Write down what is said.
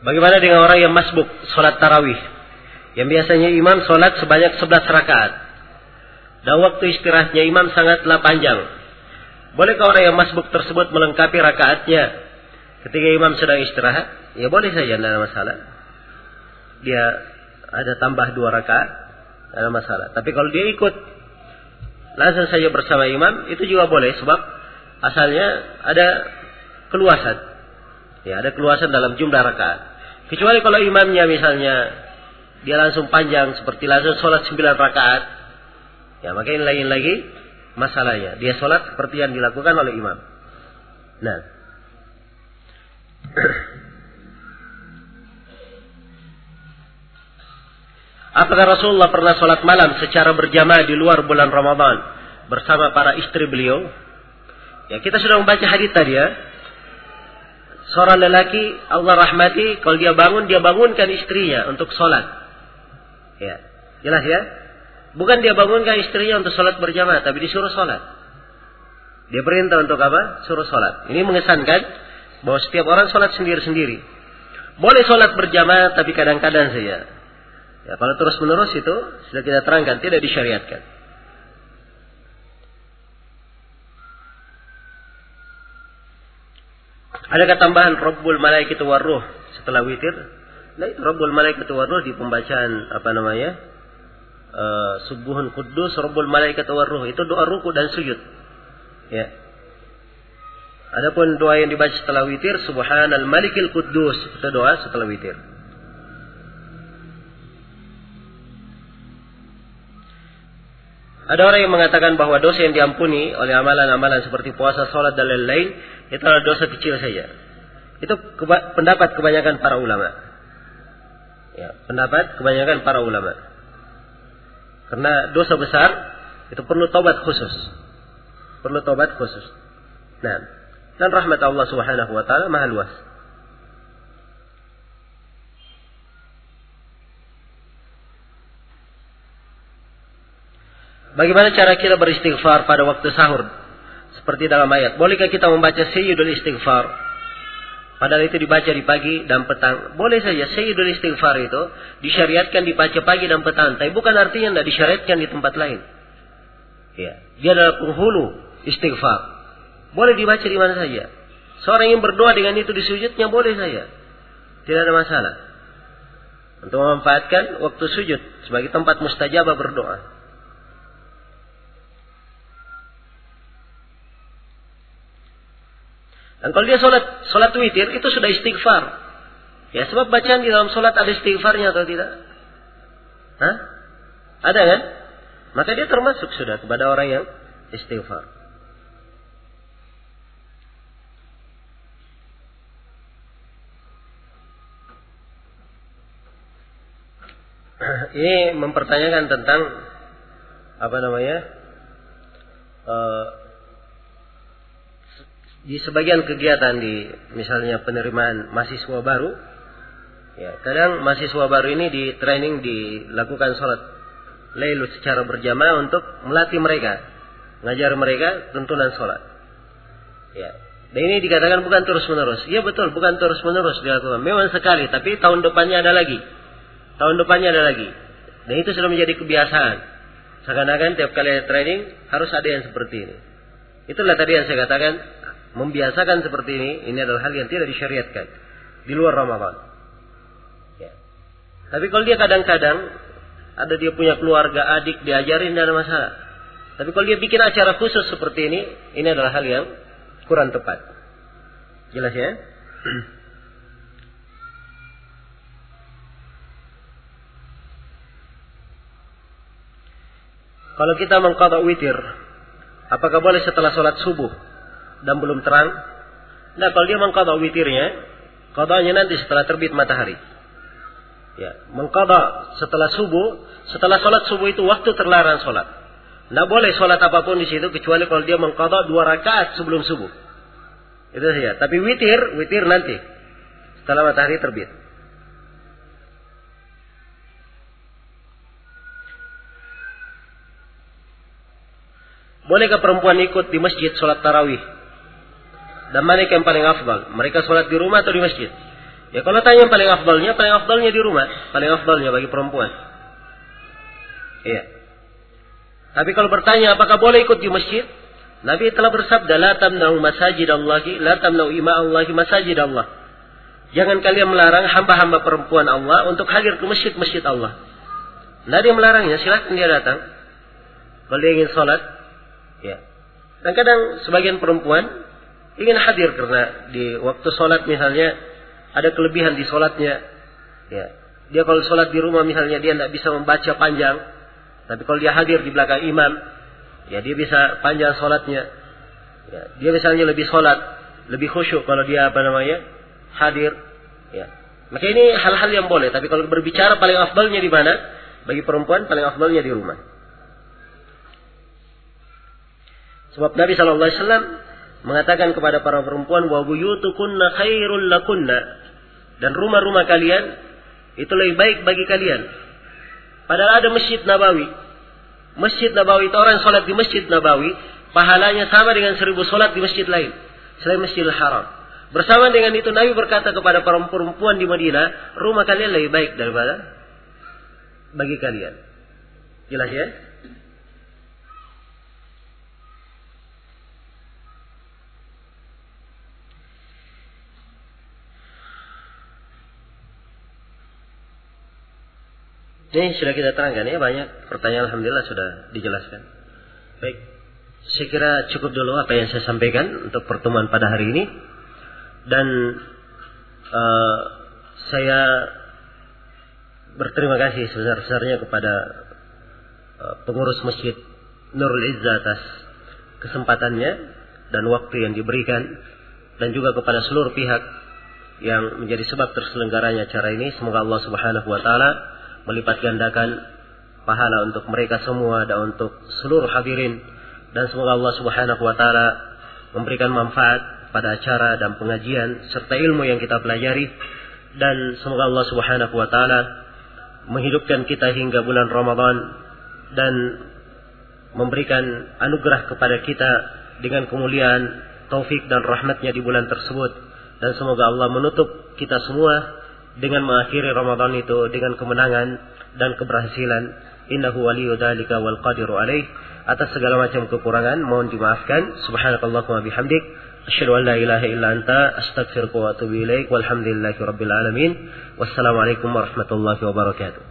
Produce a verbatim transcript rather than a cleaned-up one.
Bagaimana dengan orang yang masbuk sholat tarawih? Yang biasanya imam sholat sebanyak sebelas rakaat. Dan waktu istirahatnya imam sangatlah panjang. Bolehkah orang yang masbuk tersebut melengkapi rakaatnya ketika imam sedang istirahat? Ya boleh saja, tidak ada masalah. Dia ada tambah dua rakaat, tidak ada masalah. Tapi kalau dia ikut langsung saja bersama imam, itu juga boleh. Sebab asalnya ada keluasan. Ya, ada keluasan dalam jumlah rakaat. Kecuali kalau imamnya misalnya dia langsung panjang seperti langsung sholat sembilan rakaat, ya maka ini lain lagi masalahnya. Dia sholat seperti yang dilakukan oleh imam. Nah, apakah Rasulullah pernah sholat malam secara berjamaah di luar bulan Ramadan bersama para istri beliau? Ya, kita sudah membaca hadis tadi ya. Seorang lelaki Allah rahmati, kalau dia bangun, dia bangunkan istrinya untuk sholat. Ya, jelas ya. Bukan dia bangunkan istrinya untuk sholat berjamaah, tapi disuruh sholat. Dia perintah untuk apa? Suruh sholat. Ini mengesankan bahwa setiap orang sholat sendiri-sendiri. Boleh sholat berjamaah, tapi kadang-kadang saja. Ya, kalau terus menerus itu sudah kita terangkan, tidak disyariatkan. Adakah tambahan Rabbul Malaikatu Warruh setelah witir? Nah, itu Rabbul Malaikatu Warruh di pembacaan apa namanya? Uh, Subuhun Quddus Rabbul Malaikatu Warruh, itu doa ruku dan sujud. Ya. Adapun doa yang dibaca setelah witir, Subhanal Malikil Quddus, itu doa setelah witir. Ada orang yang mengatakan bahwa dosa yang diampuni oleh amalan-amalan seperti puasa, sholat dan lain-lain itu adalah dosa kecil saja. Itu keba- pendapat kebanyakan para ulama. Ya, pendapat kebanyakan para ulama. Karena dosa besar itu perlu taubat khusus. Perlu taubat khusus. Nah, dan rahmat Allah Subhanahu wa taala maha luas. Bagaimana cara kita beristighfar pada waktu sahur? Seperti dalam ayat. Bolehkah kita membaca Sayyidul Istighfar? Padahal itu dibaca di pagi dan petang. Boleh saja. Sayyidul Istighfar itu disyariatkan dibaca pagi dan petang. Tapi bukan artinya tidak disyariatkan di tempat lain. Ya. Dia adalah penghulu istighfar. Boleh dibaca di mana saja. Seorang yang berdoa dengan itu di sujudnya boleh saja. Tidak ada masalah. Untuk memanfaatkan waktu sujud sebagai tempat mustajabah berdoa. Dan kalau dia sholat, sholat witir, itu sudah istighfar. Ya, sebab bacaan di dalam sholat ada istighfarnya atau tidak? Hah? Ada kan? Maka dia termasuk sudah kepada orang yang istighfar. Ini mempertanyakan tentang apa namanya? Uh, Di sebagian kegiatan di misalnya penerimaan mahasiswa baru, ya, kadang mahasiswa baru ini di training dilakukan sholat Lail secara berjamaah untuk melatih mereka, mengajar mereka tuntunan sholat. Ya, dan ini dikatakan bukan terus menerus. Ya betul, bukan terus menerus dilakukan. Memang sekali, tapi tahun depannya ada lagi, tahun depannya ada lagi. Dan itu sudah menjadi kebiasaan. Seakan-akan tiap kali ada training harus ada yang seperti ini. Itulah tadi yang saya katakan. Membiasakan seperti ini, ini adalah hal yang tidak disyariatkan di luar Ramadan. Ya. Tapi kalau dia kadang-kadang ada dia punya keluarga, adik, diajarin tidak ada masalah. Tapi kalau dia bikin acara khusus seperti ini, ini adalah hal yang kurang tepat. Jelas ya? Kalau kita mengqadha witir, apakah boleh setelah sholat subuh dan belum terang? Nah, kalau dia mengqadha witirnya, qadanya nanti setelah terbit matahari. Ya, mengqadha setelah subuh, setelah sholat subuh itu waktu terlarang sholat. Tidak boleh sholat apapun di situ kecuali kalau dia mengqadha dua rakaat sebelum subuh. Itu saja. Tapi witir, witir nanti setelah matahari terbit. Bolehkah perempuan ikut di masjid sholat tarawih? Dan mana yang paling afdal? Mereka sholat di rumah atau di masjid? Ya kalau tanya paling afdalnya, paling afdalnya di rumah, paling afdalnya bagi perempuan. Iya. Tapi kalau bertanya apakah boleh ikut di masjid, Nabi telah bersabda, la tamna'u masajidallahi, la tamna'u ima'allahi masajidallah. Jangan kalian melarang hamba-hamba perempuan Allah untuk hadir ke masjid-masjid Allah. Nah, dia melarangnya, silakan dia datang. Kalau dia ingin sholat, ya. Dan kadang sebagian perempuan ingin hadir karena di waktu sholat misalnya ada kelebihan di sholatnya. Ya. Dia kalau sholat di rumah misalnya dia tidak bisa membaca panjang, tapi kalau dia hadir di belakang imam, ya dia bisa panjang sholatnya. Ya. Dia misalnya lebih sholat, lebih khusyuk kalau dia apa namanya hadir. Ya. Maka ini hal-hal yang boleh. Tapi kalau berbicara paling afdalnya di mana? Bagi perempuan paling afdalnya di rumah. Sebab Nabi shallallahu alaihi wasallam mengatakan kepada para perempuan, wa buyutukunna khairul lakunna, dan rumah-rumah kalian itu lebih baik bagi kalian. Padahal ada Masjid Nabawi. Masjid Nabawi itu orang sholat di Masjid Nabawi, pahalanya sama dengan seribu sholat di masjid lain selain Masjidil Haram. Bersama dengan itu Nabi berkata kepada para perempuan di Madinah, rumah kalian lebih baik daripada bagi kalian. Jelas ya? Ini sudah kita terangkan ya, banyak pertanyaan, alhamdulillah sudah dijelaskan. Baik, saya kira cukup dulu apa yang saya sampaikan untuk pertemuan pada hari ini. Dan uh, saya berterima kasih sebesar-besarnya kepada uh, pengurus Masjid Nurul Izzah atas kesempatannya dan waktu yang diberikan, dan juga kepada seluruh pihak yang menjadi sebab terselenggaranya acara ini. Semoga Allah Subhanahu wa taala melipat gandakan pahala untuk mereka semua dan untuk seluruh hadirin, dan semoga Allah Subhanahu wa taala memberikan manfaat pada acara dan pengajian serta ilmu yang kita pelajari, dan semoga Allah Subhanahu wa taala menghidupkan kita hingga bulan Ramadan dan memberikan anugerah kepada kita dengan kemuliaan, taufik dan rahmatnya di bulan tersebut, dan semoga Allah menutup kita semua dengan mengakhiri Ramadan itu dengan kemenangan dan keberhasilan. Innahu waliyyu dzalika wal qadiru alaih. Atas segala macam kekurangan mohon dimaafkan. Subhanakallahumma bihamdik, asyhadu an la ilaha illa anta, astaghfiruka wa atubu ilaik. Walhamdulillahirabbil alamin. Wassalamualaikum warahmatullahi wabarakatuh.